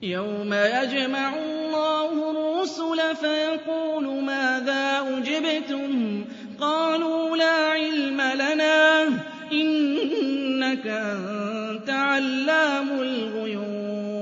يَوْمَ يَجْمَعُ اللَّهُ الرُّسُلَ فَيَقُولُ مَاذَا أُجِبْتُمْ ۖ قَالُوا لَا عِلْمَ لَنَا ۖ إِنَّكَ أَنتَ عَلَّامُ الْغُيُوبِ